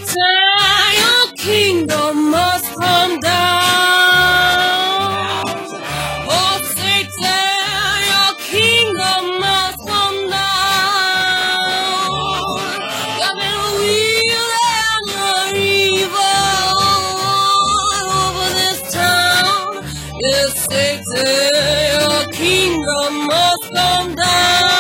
Satan, your kingdom must come down. Oh, Satan, your kingdom must come down. You've been wielding your evil over this town. Yes, Satan, your kingdom must come down.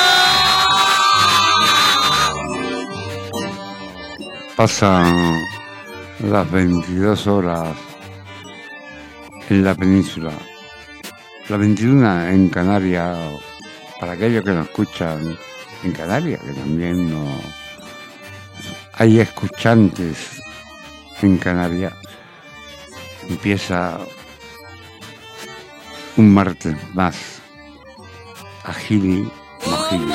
Pasan las 22 horas en la península, las 21 en Canarias, para aquellos que nos escuchan en Canarias, que también no hay escuchantes en Canarias. Empieza un martes más, Agili Mojili.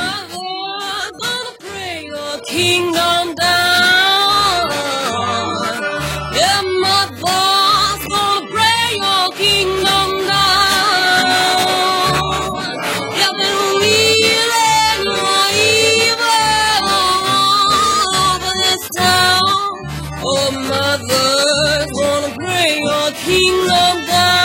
Kingdom down. Yeah, my boss gonna pray your kingdom down. You've been wielding your evil over this town. Oh, mother's gonna pray your kingdom down.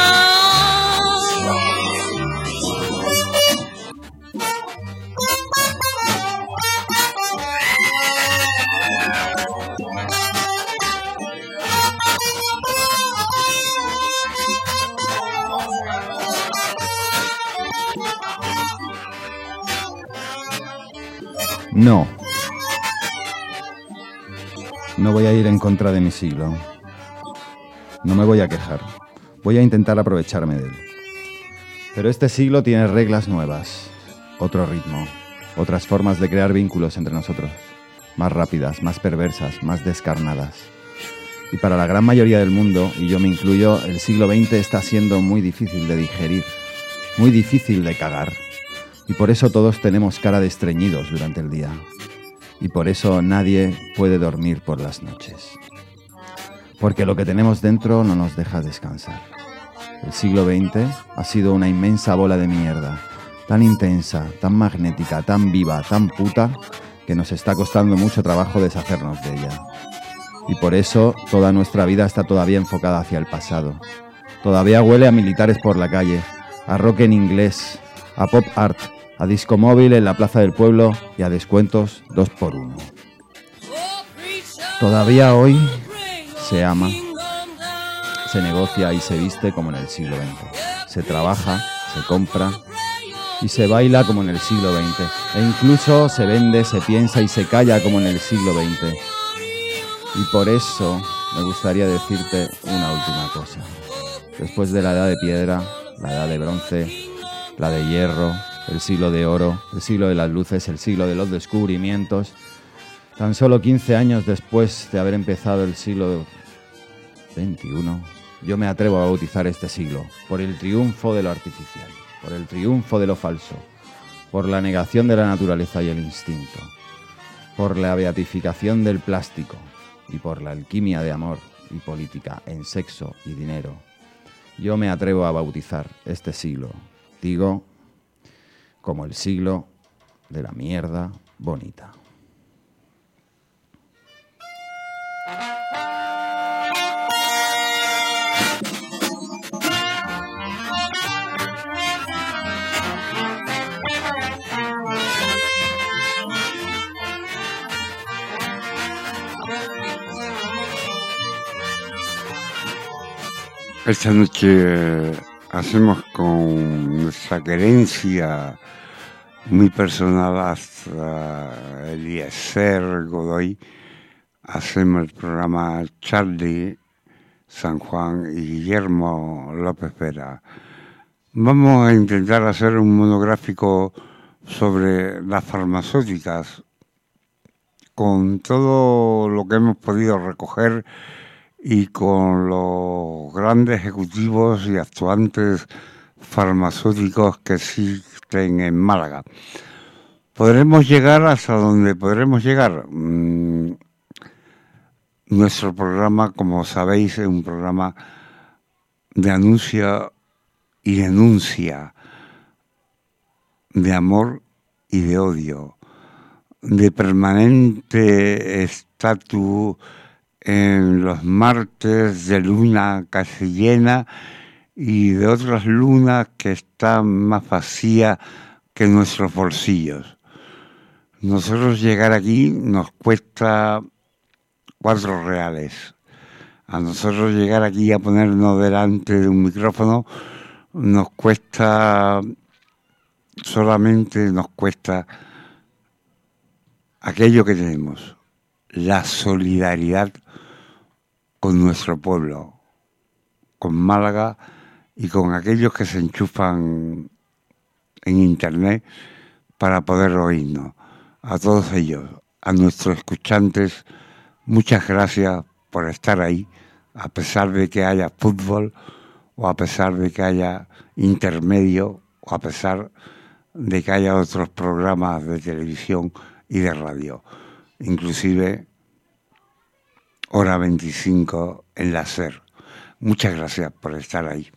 No voy a ir en contra de mi siglo. No me voy a quejar. Voy a intentar aprovecharme de él. Pero este siglo tiene reglas nuevas, otro ritmo, otras formas de crear vínculos entre nosotros, más rápidas, más perversas, más descarnadas. Y para la gran mayoría del mundo, y yo me incluyo, el siglo XX está siendo muy difícil de digerir, muy difícil de cagar. Y por eso todos tenemos cara de estreñidos durante el día. Y por eso nadie puede dormir por las noches. Porque lo que tenemos dentro no nos deja descansar. El siglo XX ha sido una inmensa bola de mierda, tan intensa, tan magnética, tan viva, tan puta, que nos está costando mucho trabajo deshacernos de ella. Y por eso toda nuestra vida está todavía enfocada hacia el pasado. Todavía huele a militares por la calle, a rock en inglés, a pop art, a disco móvil en la plaza del pueblo y a descuentos 2x1. Todavía hoy se ama, se negocia y se viste como en el siglo XX. Se trabaja, se compra y se baila como en el siglo XX. E incluso se vende, se piensa y se calla como en el siglo XX. Y por eso me gustaría decirte una última cosa. Después de la edad de piedra, la edad de bronce, la de hierro, el siglo de oro, el siglo de las luces, el siglo de los descubrimientos, tan solo 15 años después de haber empezado el siglo XXI, yo me atrevo a bautizar este siglo por el triunfo de lo artificial, por el triunfo de lo falso, por la negación de la naturaleza y el instinto, por la beatificación del plástico y por la alquimia de amor y política en sexo y dinero. Yo me atrevo a bautizar este siglo, digo, como el siglo de la mierda bonita. Esta noche hacemos con nuestra querencia muy personal hasta Eliezer Godoy, hacemos el programa Charlie San Juan y Guillermo López Vera. Vamos a intentar hacer un monográfico sobre las farmacéuticas, con todo lo que hemos podido recoger y con los grandes ejecutivos y actuantes farmacéuticos que existen en Málaga. ¿Podremos llegar hasta donde podremos llegar? Nuestro programa, como sabéis, es un programa de anuncio y denuncia, de amor y de odio, de permanente estatus en los martes de luna casi llena y de otras lunas que están más vacías que nuestros bolsillos. Nosotros llegar aquí nos cuesta 4 reales. A nosotros llegar aquí a ponernos delante de un micrófono nos cuesta, solamente nos cuesta aquello que tenemos, la solidaridad con nuestro pueblo, con Málaga y con aquellos que se enchufan en internet para poder oírnos. A todos ellos, a nuestros escuchantes, muchas gracias por estar ahí, a pesar de que haya fútbol, o a pesar de que haya intermedio, o a pesar de que haya otros programas de televisión y de radio, inclusive Hora 25 en la SER. Muchas gracias por estar ahí.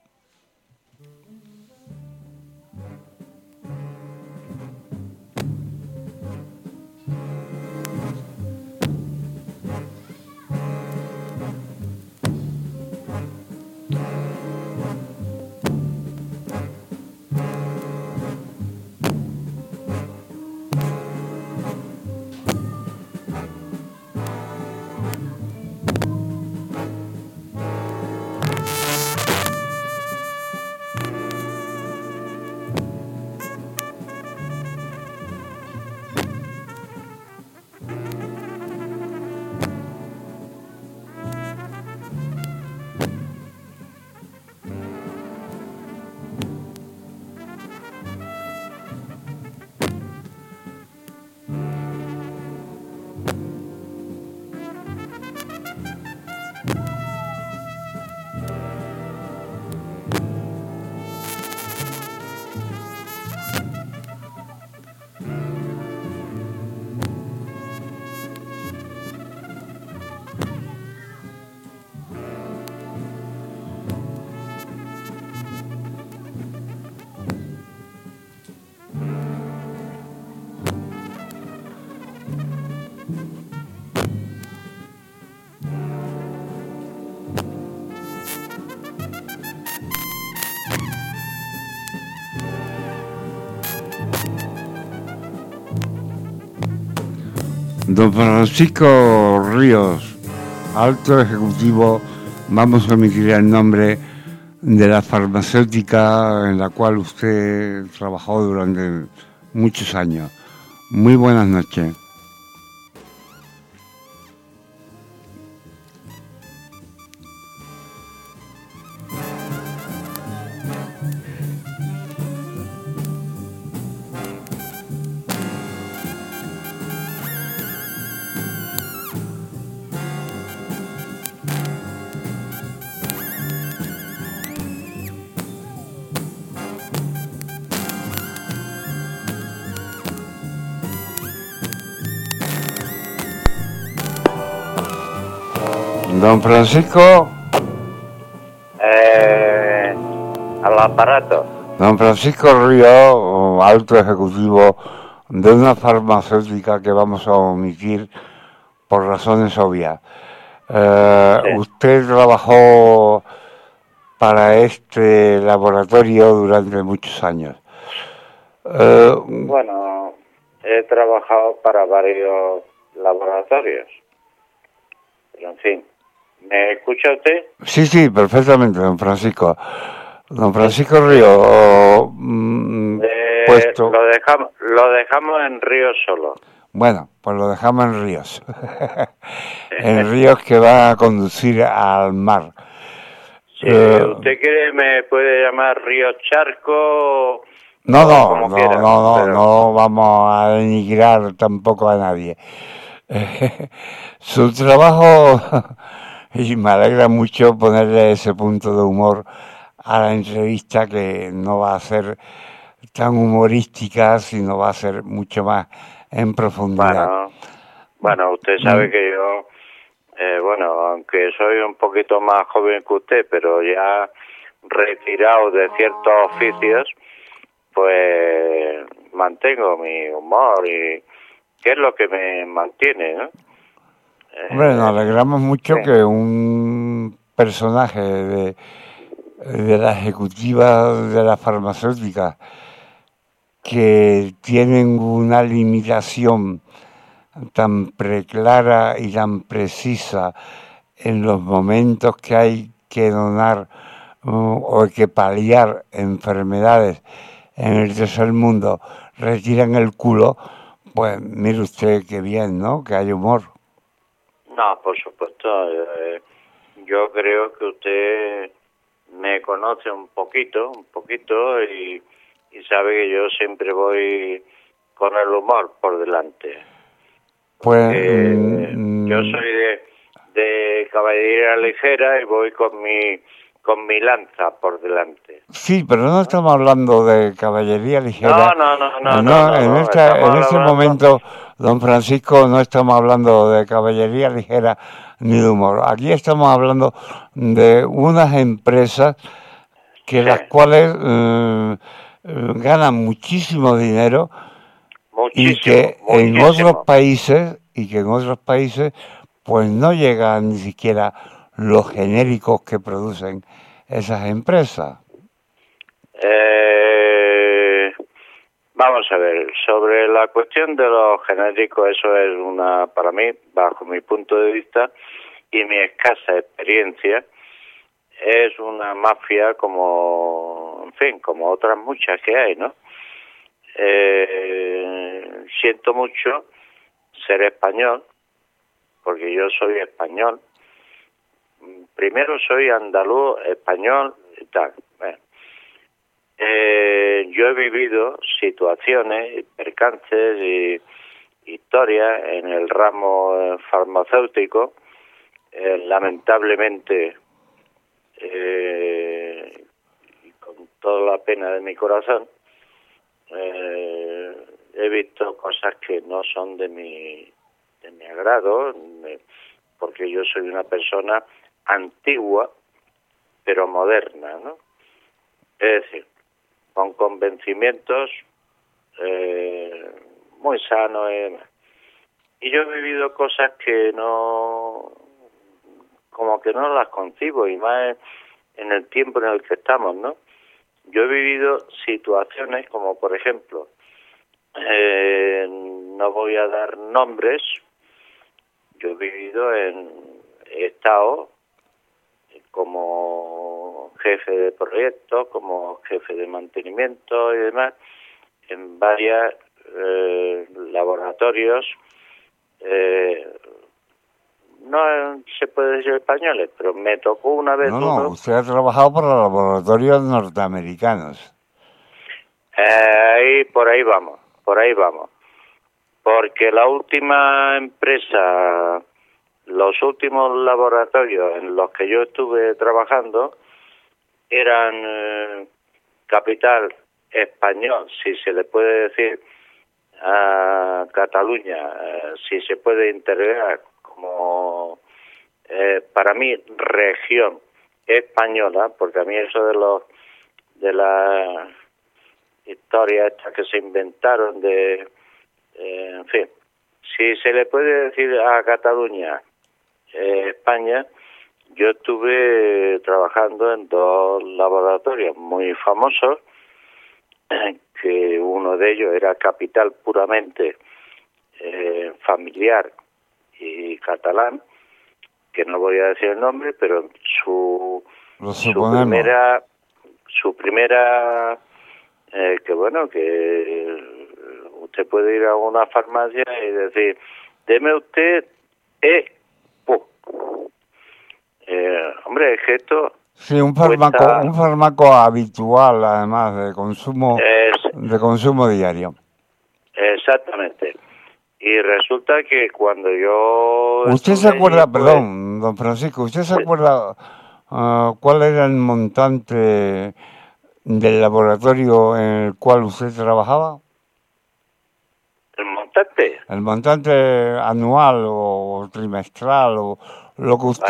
Don Francisco Ríos, alto ejecutivo, vamos a emitir el nombre de la farmacéutica en la cual usted trabajó durante muchos años. Muy buenas noches. Don Francisco. Al aparato. Don Francisco Ríos, alto ejecutivo de una farmacéutica que vamos a omitir por razones obvias. Sí. Usted trabajó para este laboratorio durante muchos años. Bueno, he trabajado para varios laboratorios. Pero en fin, ¿me escucha usted? Sí, perfectamente, don Francisco. Don Francisco Ríos, puesto... Lo dejamos en Ríos solo. Bueno, pues lo dejamos en Ríos. En Ríos que va a conducir al mar. Si usted quiere, me puede llamar Ríos Charco. No vamos a denigrar tampoco a nadie. Su trabajo, y me alegra mucho ponerle ese punto de humor a la entrevista, que no va a ser tan humorística, sino va a ser mucho más en profundidad. Bueno, usted sabe que yo, aunque soy un poquito más joven que usted, pero ya retirado de ciertos oficios, pues mantengo mi humor, y que es lo que me mantiene, ¿no? Hombre, nos alegramos mucho sí. que un personaje de la ejecutiva de las farmacéuticas que tienen una limitación tan preclara y tan precisa en los momentos que hay que donar o hay que paliar enfermedades en el tercer mundo, retiran el culo, pues mire usted qué bien, ¿no? Que hay humor. No, por supuesto. Yo creo que usted me conoce un poquito, y sabe que yo siempre voy con el humor por delante. Pues Yo soy de caballería ligera y voy con mi lanza por delante. sí, pero no estamos hablando de caballería ligera. No. En este momento, don Francisco, no estamos hablando de caballería ligera ni de humor. Aquí estamos hablando de unas empresas que las cuales ganan muchísimo dinero y que en otros países pues no llegan ni siquiera los genéricos que producen esas empresas. Vamos a ver, sobre la cuestión de los genéricos, eso es para mí, bajo mi punto de vista y mi escasa experiencia, es una mafia como otras muchas que hay, ¿no? Siento mucho ser español, porque yo soy español. Primero soy andaluz, español y tal. Bueno. Yo he vivido situaciones, percances y historias en el ramo farmacéutico, lamentablemente, y con toda la pena de mi corazón, he visto cosas que no son de mi agrado, porque yo soy una persona antigua, pero moderna, ¿no? Es decir, con convencimientos muy sanos. Y yo he vivido cosas que como que no las concibo, y más en el tiempo en el que estamos, ¿no? Yo he vivido situaciones como, por ejemplo, no voy a dar nombres, yo he estado como jefe de proyectos, como jefe de mantenimiento y demás, en varios laboratorios, no se puede decir españoles, pero me tocó una vez No, usted ha trabajado para laboratorios norteamericanos. Por ahí vamos. Porque la última empresa, los últimos laboratorios en los que yo estuve trabajando eran capital español, si se le puede decir, a Cataluña, si se puede integrar como, para mí, región española, porque a mí eso de la historia esta que se inventaron en fin, si se le puede decir a Cataluña, España, yo estuve trabajando en dos laboratorios muy famosos, que uno de ellos era capital puramente familiar y catalán, que no voy a decir el nombre, pero su primera que bueno, que usted puede ir a una farmacia y decir, deme usted hombre, es que esto... Sí, un fármaco habitual, además, de consumo diario. Exactamente. Y resulta que cuando yo... ¿Usted se acuerda, perdón, don Francisco, usted se acuerda cuál era el montante del laboratorio en el cual usted trabajaba? ¿El montante? El montante anual o trimestral o lo que usted,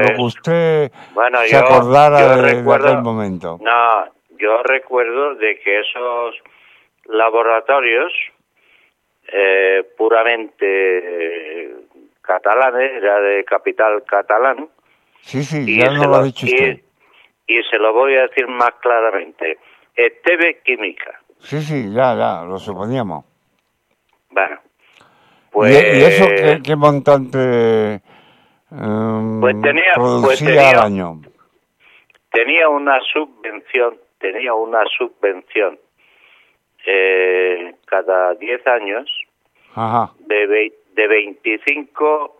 se acordara de aquel momento. No, yo recuerdo de que esos laboratorios puramente catalanes, era de capital catalán. Sí, Y ya no lo ha dicho usted. y se lo voy a decir más claramente. Esteve Química. Sí, ya, lo suponíamos. Bueno, ¿Y pues... eso qué montante Pues producía al año? Tenía una subvención cada 10 años Ajá. de 25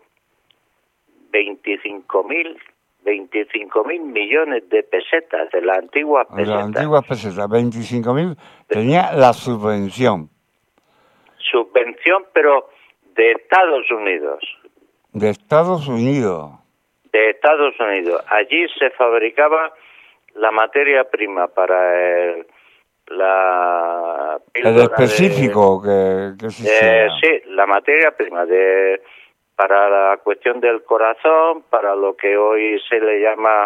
mil millones de pesetas, de las antiguas De pesetas. las antiguas pesetas, 25.000, tenía la subvención. Subvención, pero de Estados Unidos. De Estados Unidos. De Estados Unidos. Allí se fabricaba la materia prima para la El específico que se hiciera. sí, la materia prima para la cuestión del corazón, para lo que hoy se le llama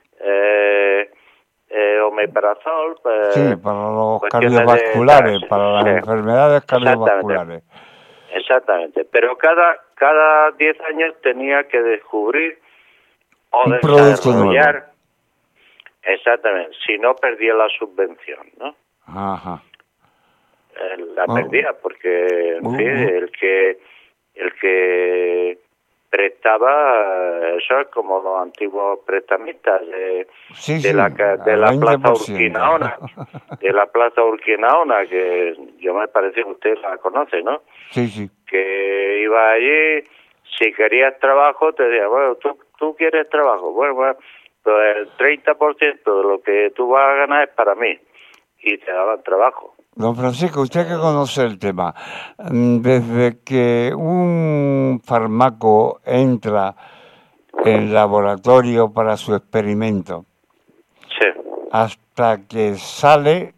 omeprazol. Sí, para los cardiovasculares, para las enfermedades cardiovasculares. Exactamente. Pero cada 10 años tenía que descubrir o un producto nuevo. Exactamente, si no perdía la subvención, ¿no? Ajá. La perdía porque, en fin, el que prestaba, eso es como los antiguos prestamistas de la Plaza Urquinaona, de la Plaza Urquinaona, que yo me parece que usted la conoce, ¿no? Sí. Que iba allí, si querías trabajo, te decía, bueno, tú quieres trabajo, bueno, pues el 30% de lo que tú vas a ganar es para mí, y te daban trabajo. Don Francisco, usted que conoce el tema, desde que un fármaco entra en laboratorio para su experimento, sí, hasta que sale,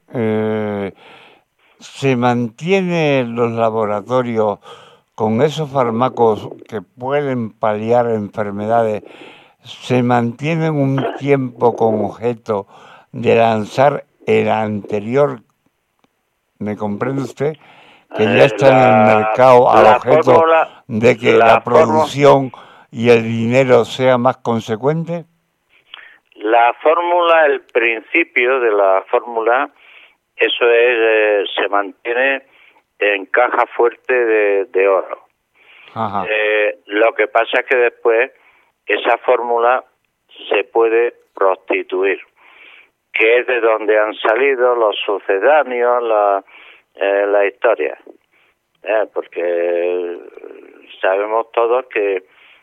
se mantiene en los laboratorios con esos fármacos que pueden paliar enfermedades, se mantienen un tiempo con objeto de lanzar el anterior. ¿Me comprende usted? Que ya está en el mercado al objeto de que la producción y el dinero sea más consecuente. La fórmula, el principio de la fórmula, eso es, se mantiene en caja fuerte de oro. Ajá. Lo que pasa es que después esa fórmula se puede prostituir, que es de donde han salido los sucedáneos, la historia. Porque sabemos todos que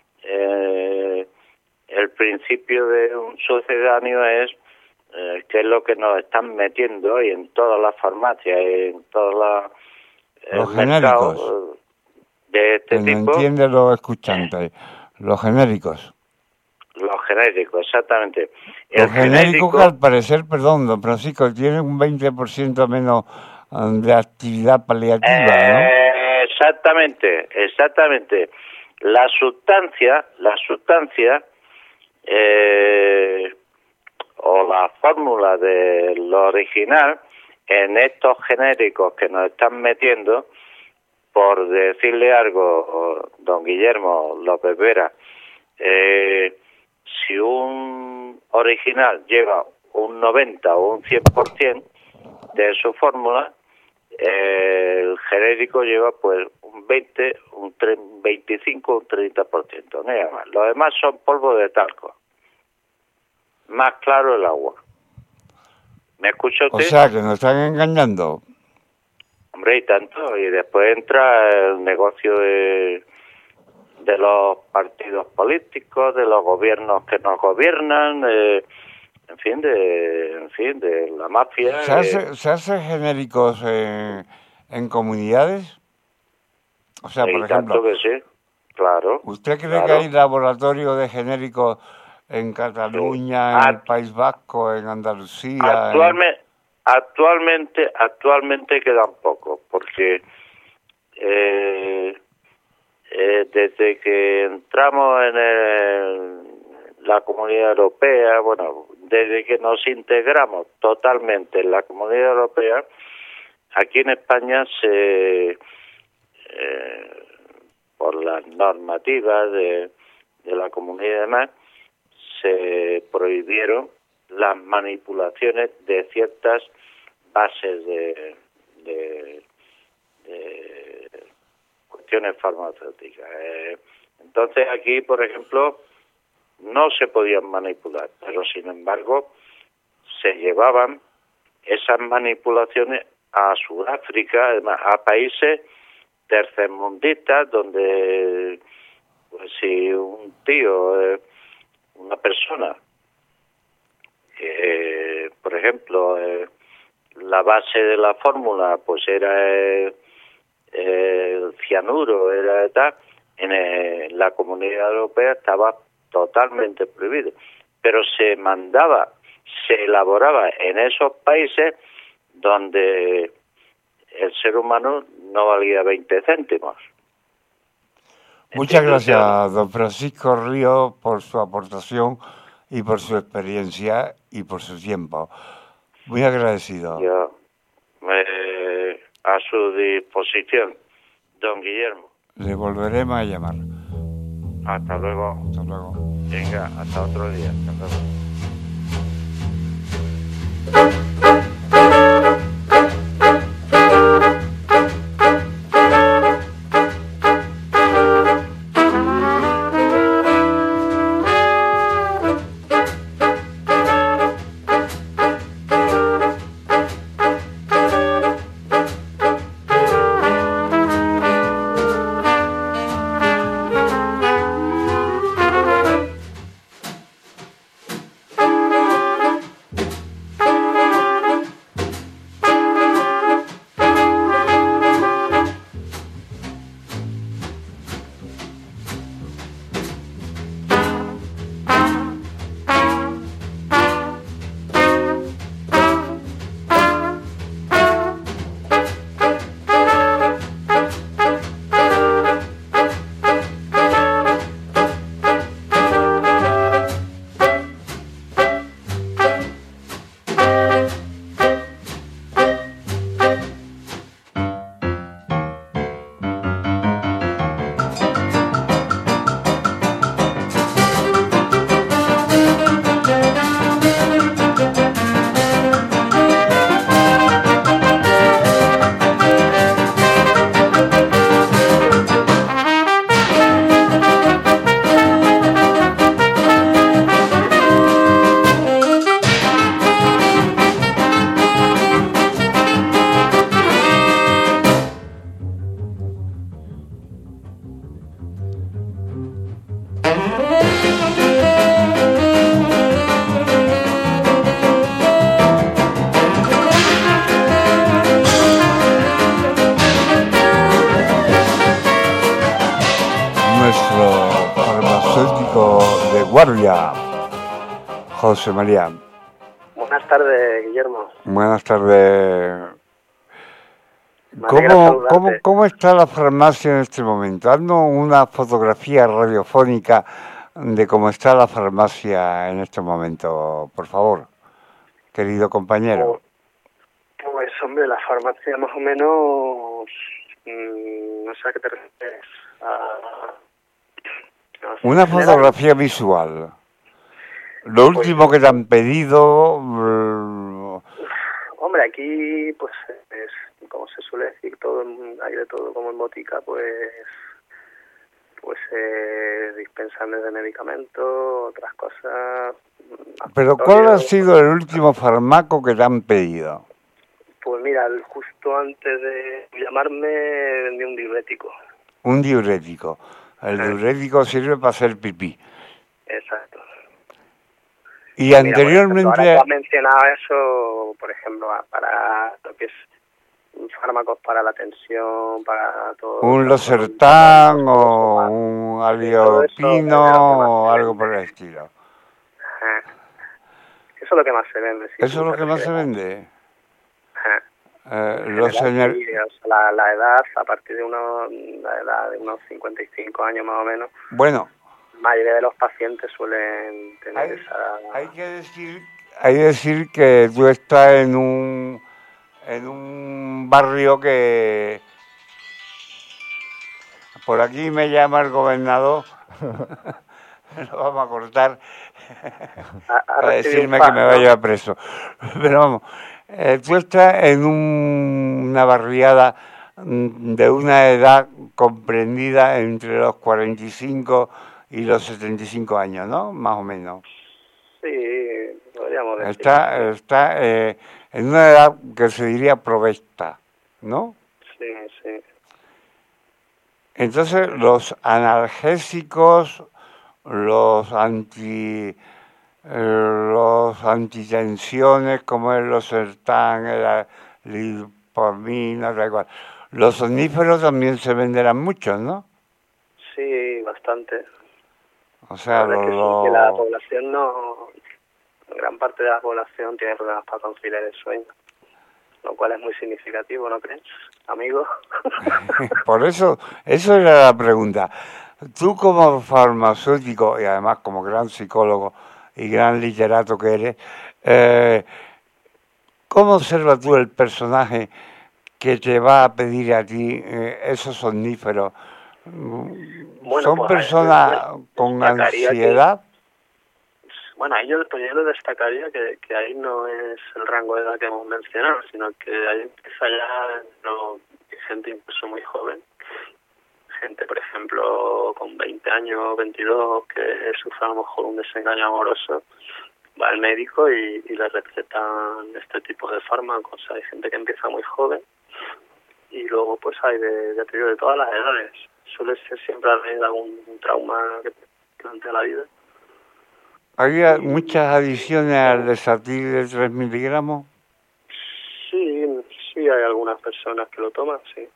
el principio de un sucedáneo es que es lo que nos están metiendo hoy en todas las farmacias, en todos los genéricos de este que tipo. No entienden los escuchantes, los genéricos. Los genéricos, exactamente. Los genéricos que al parecer, perdón, don Francisco, tienen un 20% menos de actividad paliativa, ¿no? Exactamente. La sustancia o la fórmula de lo original en estos genéricos que nos están metiendo, por decirle algo, don Guillermo López Vera, si un original lleva un 90 o un 100% de su fórmula, el genérico lleva pues un 20, un 25, un 30%, nada más. Los demás son polvo de talco. Más claro el agua. ¿Me escucha usted? O sea, que nos están engañando. Hombre, y tanto. Y después entra el negocio de los partidos políticos, de los gobiernos que nos gobiernan, en fin, de la mafia. ¿Se hace genéricos en comunidades? O sea, por ejemplo, que sí, claro. ¿Usted cree que hay laboratorios de genéricos en Cataluña, en el País Vasco, en Andalucía? Actualmente quedan pocos, porque desde que entramos en la Comunidad Europea, bueno, desde que nos integramos totalmente en la Comunidad Europea, aquí en España por las normativas de la comunidad y demás, se prohibieron las manipulaciones de ciertas bases de cuestiones farmacéuticas. Entonces aquí, por ejemplo, no se podían manipular, pero sin embargo se llevaban esas manipulaciones a Sudáfrica, además a países tercermundistas donde, pues, si un tío, una persona, por ejemplo, la base de la fórmula pues era el cianuro, era tal, en la Comunidad Europea estaba totalmente prohibido, pero se elaboraba en esos países donde el ser humano no valía 20 céntimos. Muchas gracias, don Francisco Ríos, por su aportación y por su experiencia y por su tiempo. Muy agradecido. Yo, a su disposición, don Guillermo. Le volveremos a llamar. Hasta luego. Hasta luego. Venga, hasta otro día. Hasta luego. guardia, José María. Buenas tardes, Guillermo. Buenas tardes. ¿Cómo ¿Cómo está la farmacia en este momento? Haznos una fotografía radiofónica de cómo está la farmacia en este momento, por favor, querido compañero. Pues, hombre, la farmacia más o menos, no sé a qué te refieres. Una fotografía visual. Lo último que te han pedido. Hombre, aquí, pues, es, como se suele decir, hay de todo como en botica, pues dispensables de medicamentos, otras cosas. Pero ¿cuál ha sido el último fármaco que te han pedido? Pues mira, justo antes de llamarme vendí un diurético. Un diurético. El diurético sirve para hacer pipí. Exacto. Y anteriormente... Ahora que has mencionado eso, por ejemplo, para lo que es fármacos para la tensión, para todo... Un Losartán o un Aliopino o algo por el estilo. Eso es lo que más se vende. ¿Eso es lo que más se vende? La edad, a partir de la edad de unos 55 años más o menos, bueno, la mayoría de los pacientes suelen tener esa... Hay que decir que tú estás en un barrio que por aquí me llama el gobernador, lo vamos a cortar, para decirme que me va a llevar preso. Pero vamos, tú estás en una barriada de una edad comprendida entre los 45 y los 75 años, ¿no? Más o menos. Sí, podríamos decir. Está en una edad que se diría provesta, ¿no? Sí, sí. Entonces, los analgésicos, los antitensiones, como el Losartán, la Lipormina, da igual. Los somníferos también se venderán muchos, ¿no? Sí, bastante. O sea, la verdad es que sí, que la población no... Gran parte de la población tiene problemas para conciliar el sueño, lo cual es muy significativo, ¿no crees, amigo? Por eso era la pregunta. Tú como farmacéutico y además como gran psicólogo y gran literato que eres, ¿cómo observas tú el personaje que te va a pedir a ti esos somníferos? Bueno, ¿Son pues, personas con ansiedad? Bueno, ahí yo lo destacaría que ahí no es el rango de edad que hemos mencionado, sino que ahí empieza ya gente incluso muy joven. Gente, por ejemplo, con 20 años, 22, que sufre a lo mejor un desengaño amoroso, va al médico y le recetan este tipo de fármacos. Hay gente que empieza muy joven y luego pues hay ya te digo, de todas las edades. Suele ser siempre a raíz de algún trauma que plantea la vida. ¿Había muchas adiciones al Desatil de 3 miligramos? Sí, hay algunas personas que lo toman, sí.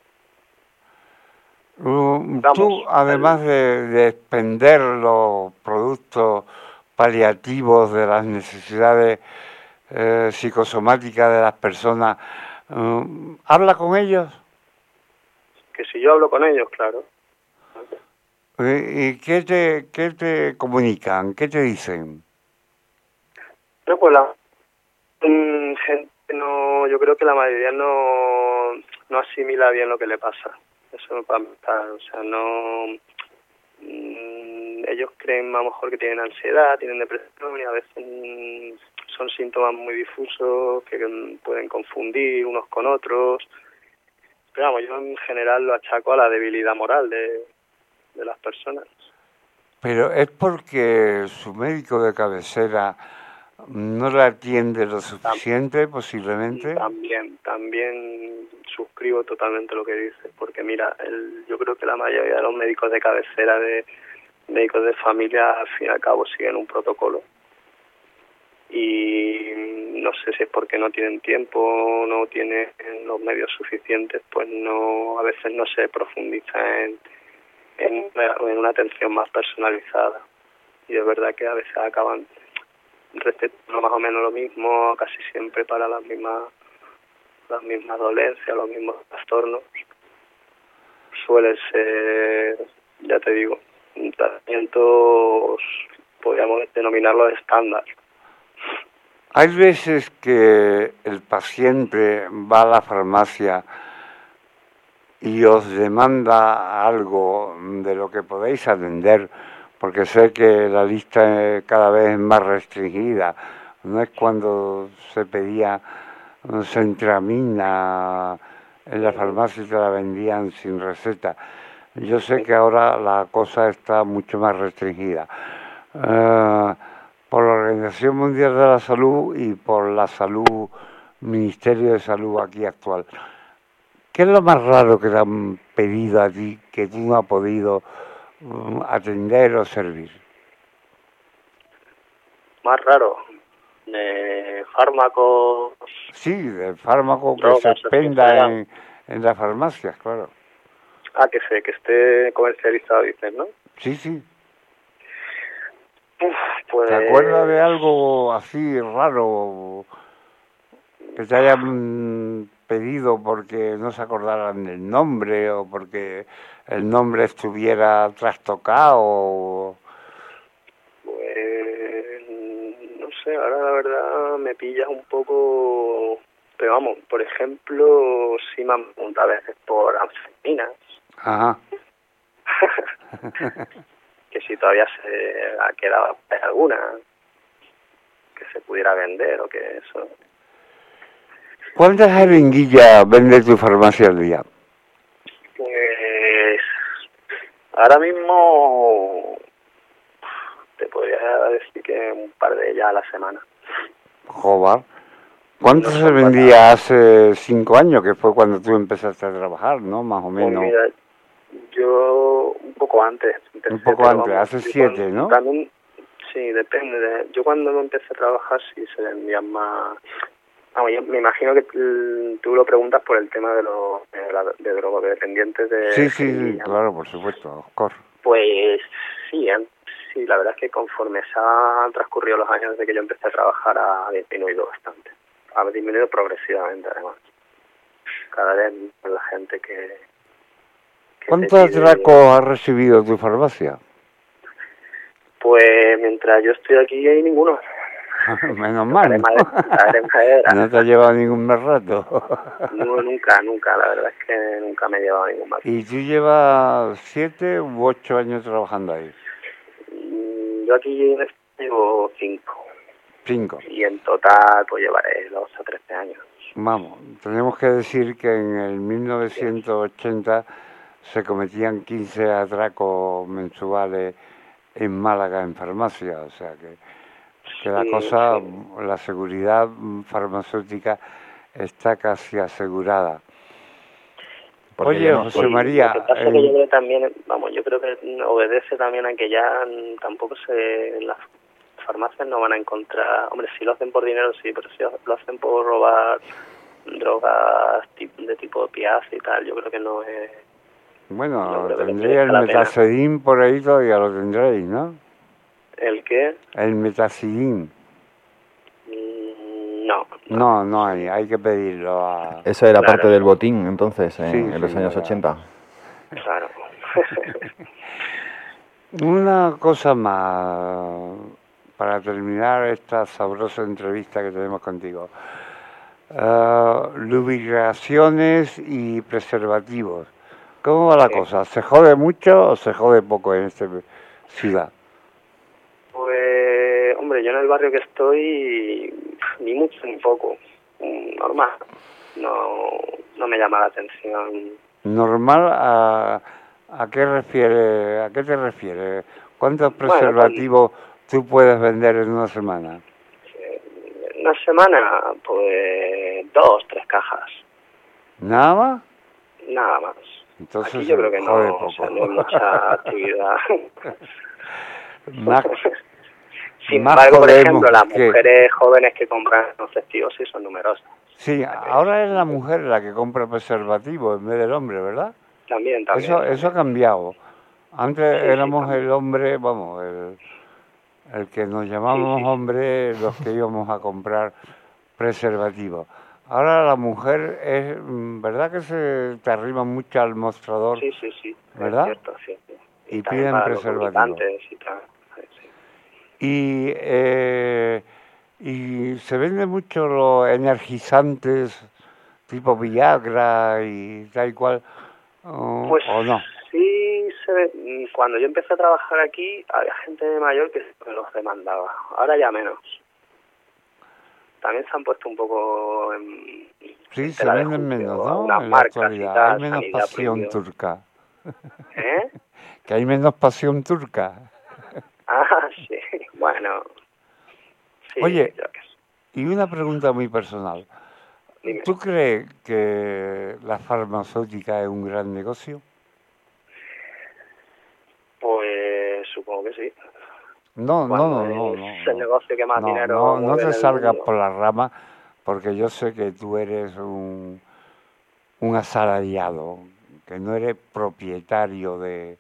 Tú, además de expender los productos paliativos de las necesidades psicosomáticas de las personas, ¿habla con ellos? Que si yo hablo con ellos, claro. ¿Y qué te comunican? ¿Qué te dicen? No, pues gente no, yo creo que la mayoría no asimila bien lo que le pasa. Eso no puede empezar, o sea, no... ellos creen a lo mejor que tienen ansiedad, tienen depresión y a veces son síntomas muy difusos que pueden confundir unos con otros. Pero vamos, yo en general lo achaco a la debilidad moral de las personas. Pero es porque su médico de cabecera no la atiende lo suficiente, posiblemente. También suscribo totalmente lo que dices, porque mira, yo creo que la mayoría de los médicos de cabecera, de médicos de familia, al fin y al cabo siguen un protocolo. Y no sé si es porque no tienen tiempo, no tienen los medios suficientes, pues no, a veces no se profundiza en una atención más personalizada. Y es verdad que a veces acaban respetando más o menos lo mismo, casi siempre para las mismas dolencias, los mismos trastornos. Suele ser, ya te digo, tratamientos, podríamos denominarlos estándar. Hay veces que el paciente va a la farmacia y os demanda algo de lo que podéis atender, porque sé que la lista cada vez es más restringida. No es cuando se pedía Centramina en la farmacia y te la vendían sin receta. Yo sé que ahora la cosa está mucho más restringida. Por la Organización Mundial de la Salud y por la Salud, Ministerio de Salud aquí actual. ¿Qué es lo más raro que te han pedido a ti que tú no has podido atender o servir? Más raro, de fármacos. Sí, de fármaco que se expenda en las farmacias, claro. Ah, que esté comercializado, dices, ¿no? Sí, sí. Pues... ¿Te acuerdas de algo así raro que te hayan pedido porque no se acordaran del nombre o porque el nombre estuviera trastocado? Pues no sé, ahora la verdad me pillas un poco, pero vamos, por ejemplo, sí me han preguntado a veces por anfetaminas. Ajá. que si todavía se ha quedado alguna que se pudiera vender o que eso. ¿Cuántas jeringuillas vende tu farmacia al día? Pues ahora mismo te podría decir que un par de ellas a la semana. Joder. ¿Cuánto No se son vendía hace 5 años, que fue cuando tú empezaste a trabajar, ¿no? Más o Pues menos. mira, yo un poco antes. Un poco pero antes, hace yo 7, ¿no? También, sí, depende. Yo cuando empecé a trabajar sí se vendían más. Vamos, yo me imagino que tú lo preguntas por el tema de drogodependientes de Sí, jeringuilla, ¿no? claro, por supuesto, of course. Pues sí, sí, la verdad es que conforme se han transcurrido los años desde que yo empecé a trabajar ha disminuido bastante. Ha disminuido progresivamente, además. Cada vez la gente que ¿Cuántos te pide- atracos ha recibido tu farmacia? Pues mientras yo estoy aquí hay ninguno. Menos mal, ¿no? Tocaré madera. No te ha llevado ningún mal rato. No, nunca, la verdad es que nunca me he llevado ningún mal. ¿Y tú llevas 7 u 8 años trabajando ahí? Yo aquí llevo 5. 5. Y en total pues llevaré 12 o 13 años. Vamos, tenemos que decir que en el 1980 se cometían 15 atracos mensuales en Málaga en farmacia, o sea que la Sí, cosa, sí. la seguridad farmacéutica está casi asegurada. Porque Oye, yo no- José María, Lo que pasa es que yo creo que también, yo creo que obedece también a que ya tampoco en las farmacias no van a encontrar, hombre, si lo hacen por dinero sí, pero si lo hacen por robar drogas de tipo opiáceo y tal, yo creo que no es... bueno, no creo que les tendréis el merezca la pena. metazidín por ahí, todavía lo tendréis, ¿no? ¿El qué? El metazidín. No. No hay que pedirlo a... Eso era Claro. parte del botín, entonces, en los sí, años era. 80. Claro. Una cosa más, para terminar esta sabrosa entrevista que tenemos contigo. Lubricaciones y preservativos. ¿Cómo va la cosa? ¿Se jode mucho o se jode poco en esta ciudad? Pues, hombre, yo en el barrio que estoy, ni mucho ni poco. Normal. No me llama la atención. ¿Normal a qué te refieres? ¿Cuántos Bueno, preservativos tú puedes vender en una semana? Una semana, pues 2, 3 cajas. ¿Nada más? Nada más. Entonces Aquí yo creo que jode no, poco. o sea, no hay mucha actividad. Más, Sin más embargo, por jodemos ejemplo, las que- mujeres jóvenes que compran conceptivos sí son numerosas. Sí, ahora es la mujer la que compra preservativos en vez del hombre, ¿verdad? También. Eso ha cambiado. Antes Sí, éramos cambió. el hombre, vamos, el que nos llamamos Sí. hombre, los que íbamos a comprar preservativos. Ahora la mujer es, ¿verdad que se te arrima mucho al mostrador? Sí. ¿Verdad? Es cierto. Y también piden para los preservativos. lubricantes y tal. Sí. Y se venden mucho los energizantes tipo Viagra y tal y cual, Pues ¿o no? sí, cuando yo empecé a trabajar aquí había gente mayor que los demandaba. Ahora ya menos. También se han puesto un poco en Sí, se tela de venden juicio menos, a ¿no? unas En la marcas y actualidad tal, hay menos sanidad pasión prohibió. turca. ¿Eh? Que hay menos pasión turca. Ah, sí. Bueno. Sí, Oye, creo que sí. y una pregunta muy personal. Dime. ¿Tú crees que la farmacéutica es un gran negocio? Pues supongo que sí. No. Es el negocio que más dinero No mueve en te el salgas mundo. por la rama, porque yo sé que tú eres un asalariado, que no eres propietario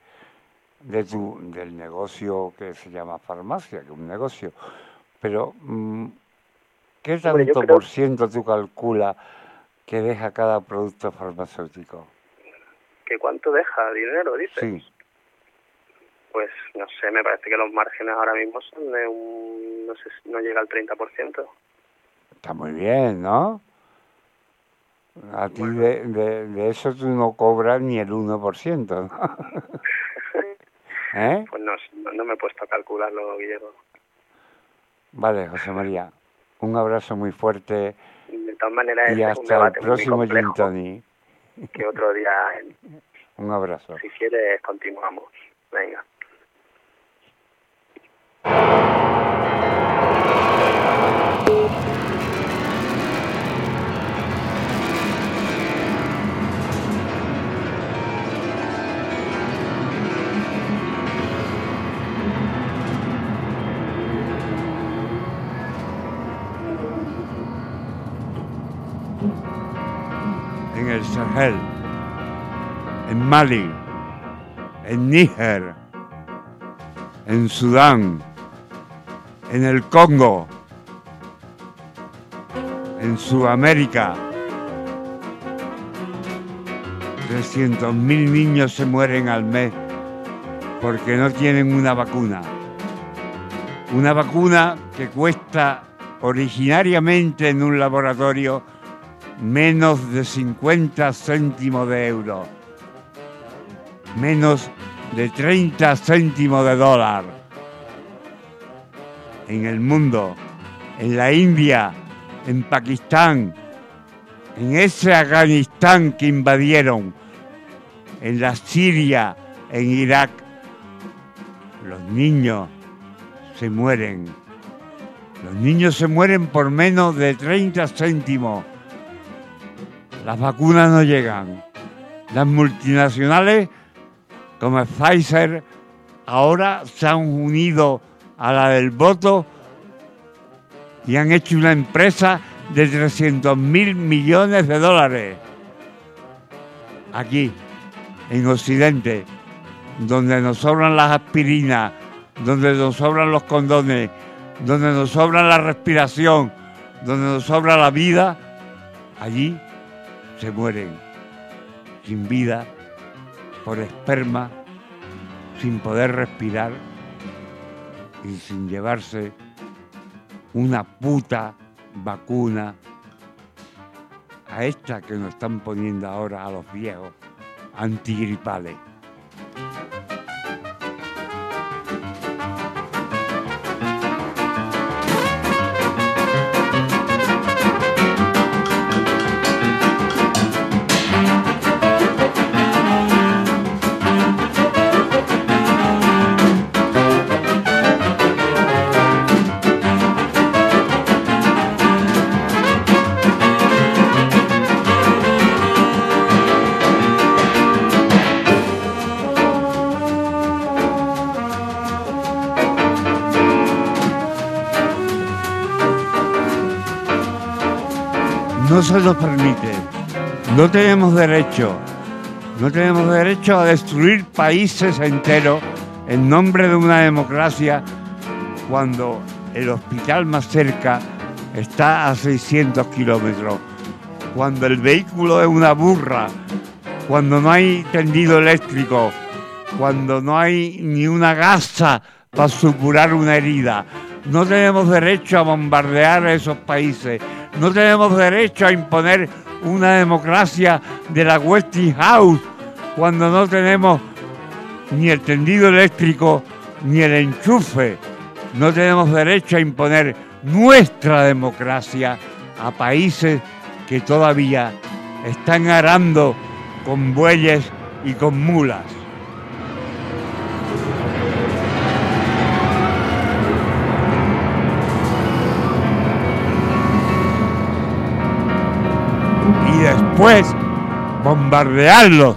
del negocio que se llama farmacia, que es un negocio. Pero, ¿qué Hombre, yo tanto creo por ciento tú calculas que deja cada producto farmacéutico? que cuánto deja dinero, dices. Sí. Pues no sé, me parece que los márgenes ahora mismo son de no sé, no llega al 30%. Está muy bien, ¿no? A ti Bueno. de eso tú no cobras ni el 1%, ¿no? Pues no me he puesto a calcularlo, Guillermo. Vale, José María. Un abrazo muy fuerte. De todas maneras, y es hasta un debate el próximo muy Gin complejo, Tonic. que otro día, Un abrazo. si quieres, continuamos. Venga. En el Sahel, en Mali, en Níger, en Sudán, en el Congo, en Sudamérica. 300.000 niños se mueren al mes porque no tienen una vacuna. Una vacuna que cuesta originariamente en un laboratorio menos de 50 céntimos de euro, menos de 30 céntimos de dólar. En el mundo, en la India, en Pakistán, en ese Afganistán que invadieron, en la Siria, en Irak, los niños se mueren. Los niños se mueren por menos de 30 céntimos. Las vacunas no llegan. Las multinacionales, como Pfizer, ahora se han unido a la del voto y han hecho una empresa de 300.000 millones de dólares. Aquí, en Occidente, donde nos sobran las aspirinas, donde nos sobran los condones, donde nos sobra la respiración, donde nos sobra la vida, allí se mueren sin vida, por esperma, sin poder respirar y sin llevarse una puta vacuna a esta que nos están poniendo ahora a los viejos, antigripales. No se nos permite. No tenemos derecho a destruir países enteros en nombre de una democracia cuando el hospital más cerca está a 600 kilómetros, cuando el vehículo es una burra, cuando no hay tendido eléctrico, cuando no hay ni una gasa para suturar una herida. No tenemos derecho a bombardear a esos países. No tenemos derecho a imponer una democracia de la Westinghouse cuando no tenemos ni el tendido eléctrico ni el enchufe. No tenemos derecho a imponer nuestra democracia a países que todavía están arando con bueyes y con mulas. Y después bombardearlos.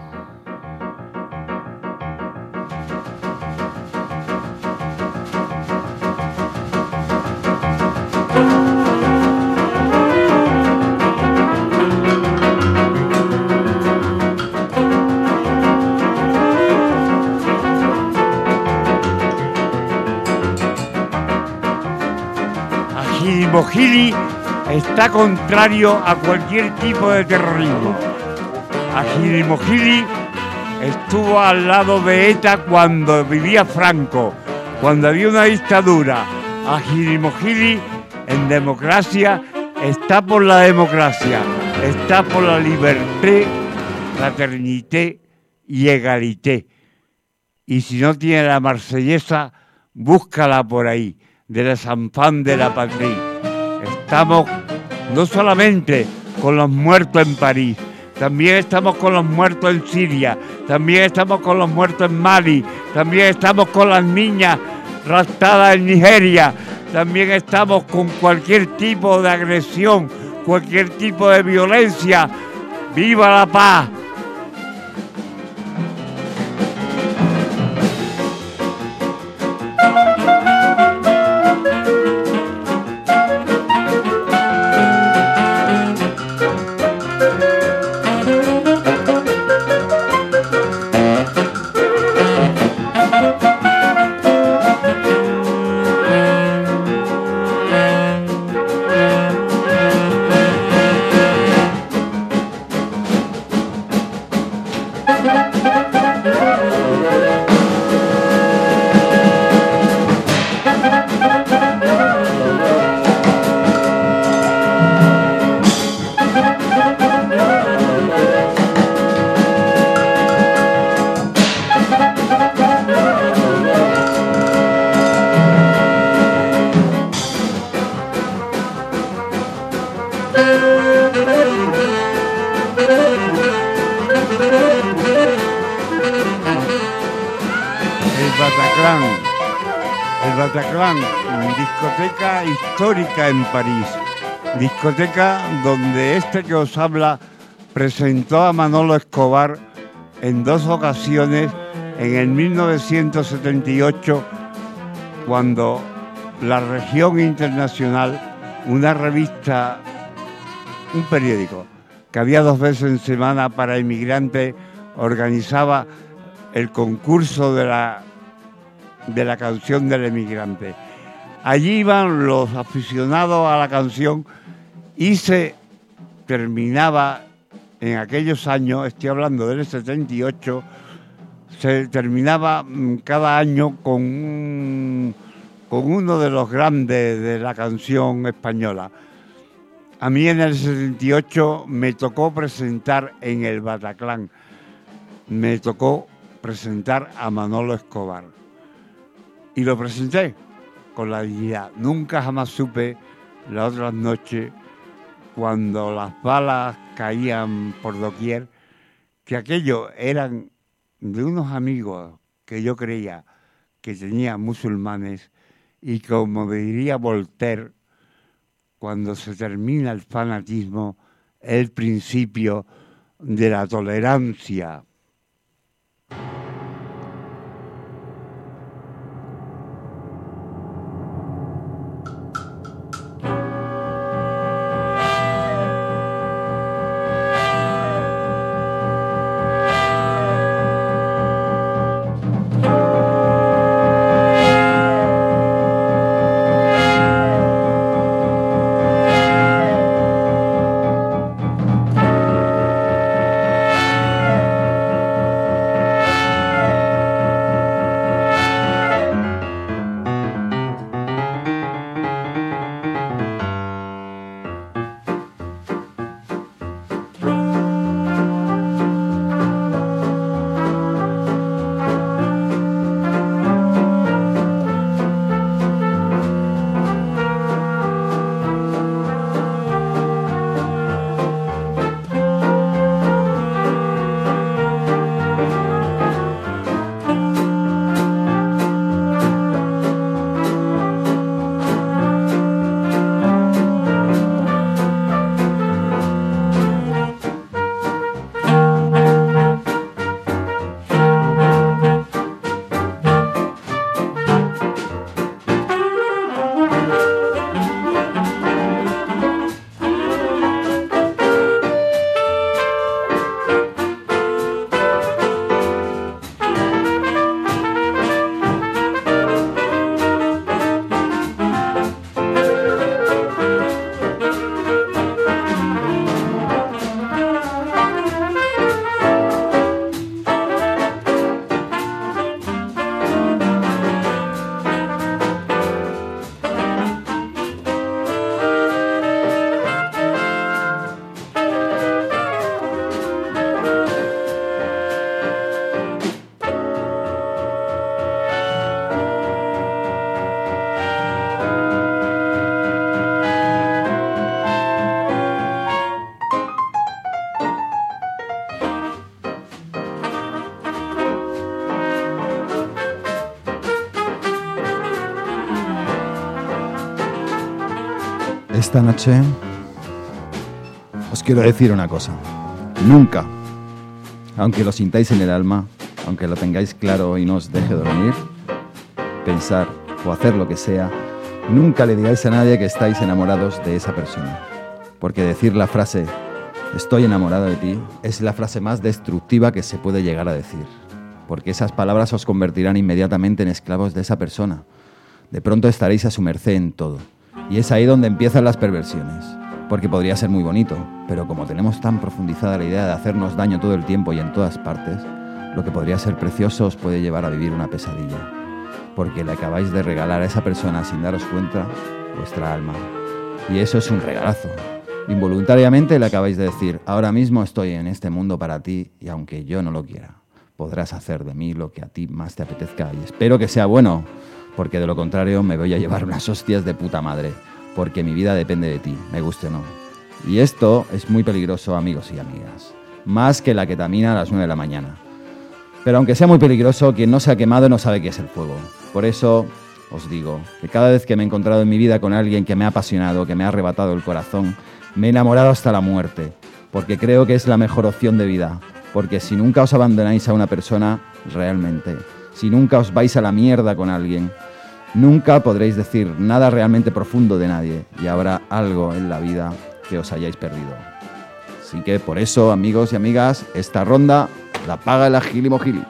Agili Mojili está contrario a cualquier tipo de terrorismo. Agili Mojili estuvo al lado de ETA cuando vivía Franco, cuando había una dictadura. Agili Mojili en democracia está por la democracia, está por la liberté, fraternité y egalité. Y si no tiene la Marsellesa, búscala por ahí, de la Sanfán de la Patrie. Estamos no solamente con los muertos en París, también estamos con los muertos en Siria, también estamos con los muertos en Mali, también estamos con las niñas raptadas en Nigeria, también estamos con cualquier tipo de agresión, cualquier tipo de violencia. ¡Viva la paz! El Bataclan, discoteca histórica en París, discoteca donde este que os habla presentó a Manolo Escobar en 2 ocasiones, en el 1978, cuando La Región Internacional, una revista, un periódico que había 2 veces en semana para inmigrantes, organizaba el concurso de la canción del emigrante. Allí iban los aficionados a la canción y se terminaba en aquellos años, estoy hablando del 78, se terminaba cada año con uno de los grandes de la canción española. A mí en el 78 me tocó presentar en el Bataclan, me tocó presentar a Manolo Escobar. Y lo presenté con la dignidad. Nunca jamás supe las otras noches, cuando las balas caían por doquier, que aquello eran de unos amigos que yo creía que tenían musulmanes, y como diría Voltaire, cuando se termina el fanatismo, el principio de la tolerancia. Esta noche os quiero decir una cosa. Nunca, aunque lo sintáis en el alma, aunque lo tengáis claro y no os deje dormir, pensar o hacer lo que sea, nunca le digáis a nadie que estáis enamorados de esa persona. Porque decir la frase «estoy enamorado de ti» es la frase más destructiva que se puede llegar a decir. Porque esas palabras os convertirán inmediatamente en esclavos de esa persona. De pronto estaréis a su merced en todo. Y es ahí donde empiezan las perversiones. Porque podría ser muy bonito, pero como tenemos tan profundizada la idea de hacernos daño todo el tiempo y en todas partes, lo que podría ser precioso os puede llevar a vivir una pesadilla. Porque le acabáis de regalar a esa persona sin daros cuenta vuestra alma. Y eso es un regalazo. Involuntariamente le acabáis de decir, ahora mismo estoy en este mundo para ti y aunque yo no lo quiera, podrás hacer de mí lo que a ti más te apetezca y espero que sea bueno, porque de lo contrario me voy a llevar unas hostias de puta madre, porque mi vida depende de ti, me guste o no. Y esto es muy peligroso, amigos y amigas, más que la ketamina a las 9 de la mañana. Pero aunque sea muy peligroso, quien no se ha quemado no sabe qué es el fuego. Por eso os digo que cada vez que me he encontrado en mi vida con alguien que me ha apasionado, que me ha arrebatado el corazón, me he enamorado hasta la muerte, porque creo que es la mejor opción de vida. Porque si nunca os abandonáis a una persona, realmente, si nunca os vais a la mierda con alguien, nunca podréis decir nada realmente profundo de nadie y habrá algo en la vida que os hayáis perdido. Así que por eso, amigos y amigas, esta ronda la paga el Agilimogili.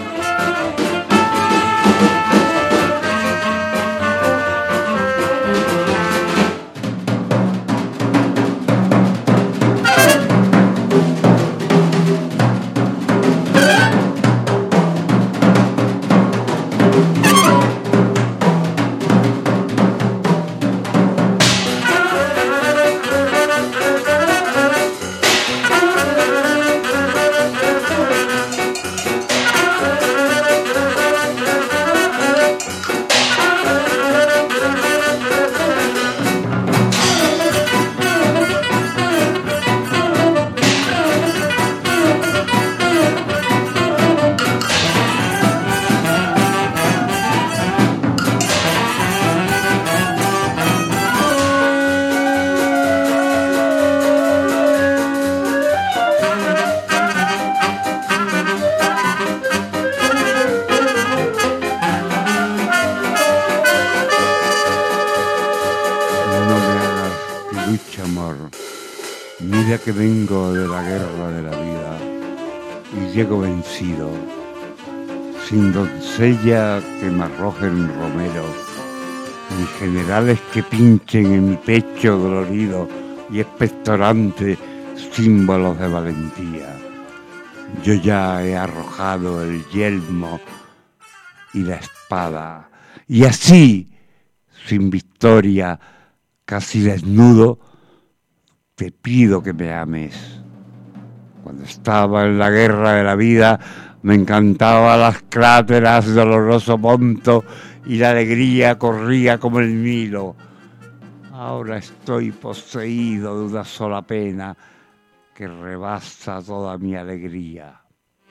Mira que vengo de la guerra de la vida y llego vencido, sin doncella que me arrojen romero, ni generales que pinchen en mi pecho dolorido y expectorante símbolos de valentía. Yo ya he arrojado el yelmo y la espada, y así, sin victoria, casi desnudo, te pido que me ames. Cuando estaba en la guerra de la vida, me encantaban las cráteras, doloroso monto, y la alegría corría como el Nilo. Ahora estoy poseído de una sola pena que rebasa toda mi alegría.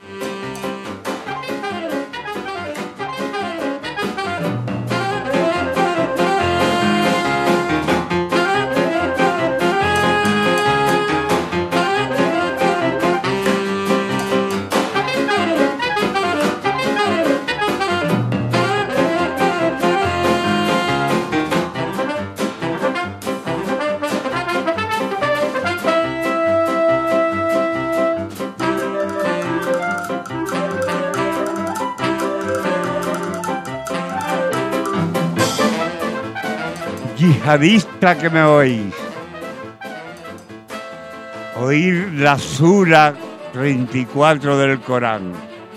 Yihadista que me oís, oír la sura 34 del Corán.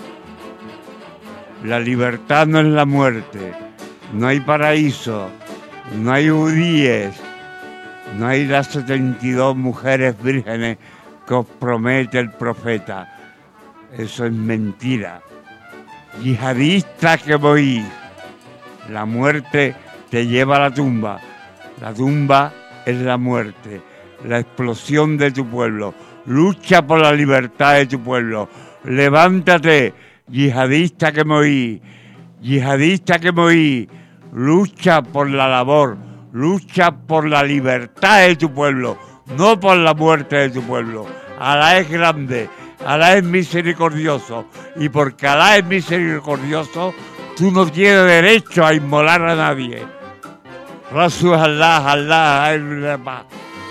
La libertad no es la muerte, no hay paraíso, no hay judíes, no hay las 72 mujeres vírgenes que os promete el profeta. Eso es mentira. Yihadista que me oís, la muerte te lleva a la tumba. La tumba es la muerte, la explosión de tu pueblo. Lucha por la libertad de tu pueblo. Levántate, yihadista que me oí. Yihadista que me oí. Lucha por la labor, lucha por la libertad de tu pueblo, no por la muerte de tu pueblo. Alá es grande, Alá es misericordioso, y porque Alá es misericordioso, tú no tienes derecho a inmolar a nadie. Rasul Allah, Allah, Allah.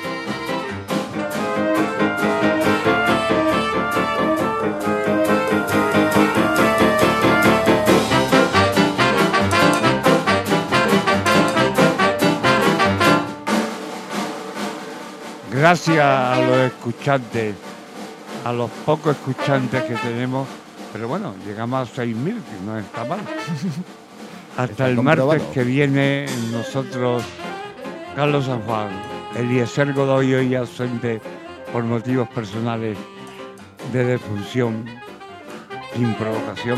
Gracias a los escuchantes, a los pocos escuchantes que tenemos, pero bueno, llegamos a 6.000, que no está mal. Hasta el martes que viene, nosotros, Carlos San Juan, Eliezer Godoy, hoy ausente por motivos personales de defunción sin provocación,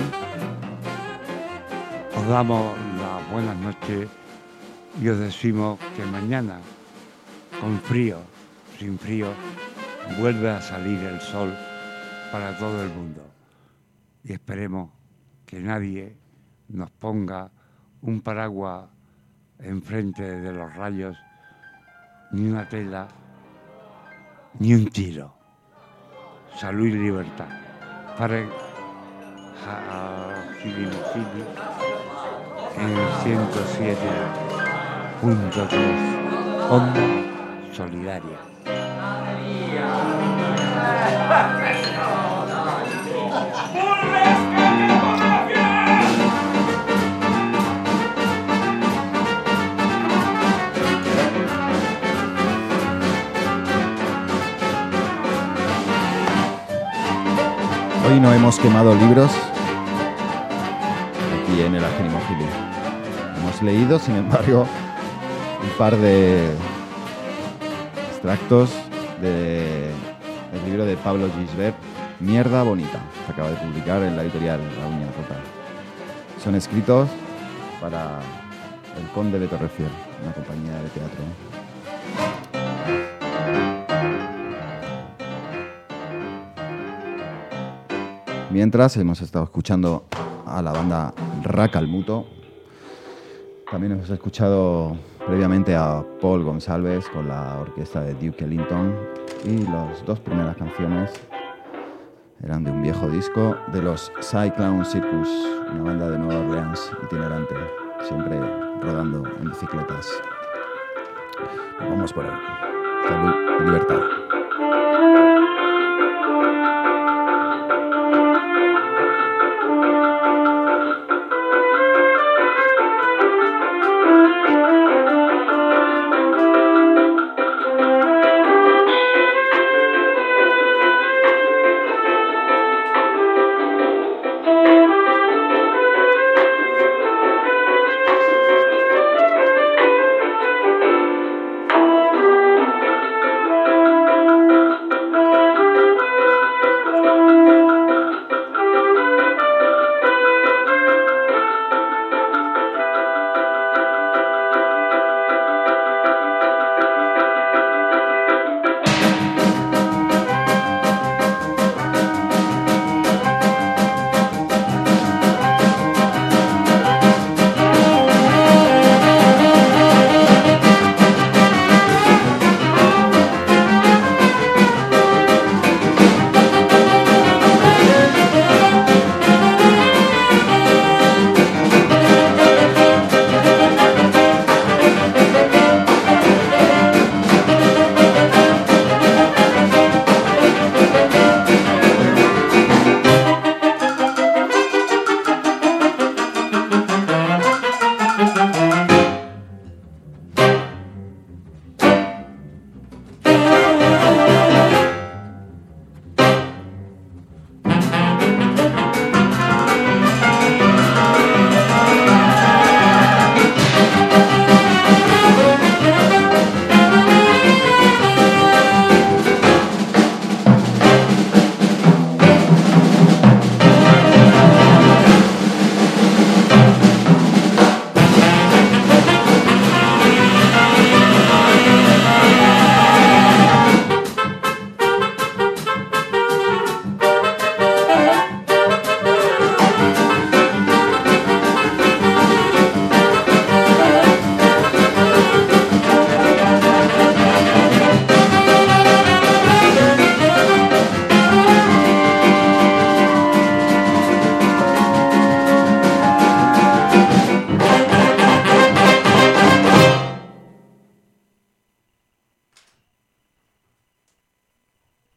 os damos las buenas noches y os decimos que mañana, con frío, sin frío, vuelve a salir el sol para todo el mundo. Y esperemos que nadie nos ponga un paraguas enfrente de los rayos, ni una tela, ni un tiro. Salud y libertad. Para Gili en el 107.3 Onda Solidaria. Hoy no hemos quemado libros aquí en el Agénimo Gili. Hemos leído, sin embargo, un par de extractos del libro de Pablo Gisbert, Mierda Bonita, que acaba de publicar en la editorial La Uña Rota. Son escritos para el Conde de Torrefiel, una compañía de teatro. Mientras hemos estado escuchando a la banda Racalmuto, también hemos escuchado previamente a Paul González con la orquesta de Duke Ellington, y las dos primeras canciones eran de un viejo disco de los Cyclone Circus, una banda de Nueva Orleans itinerante, siempre rodando en bicicletas. Vamos por ahí. Salud y libertad.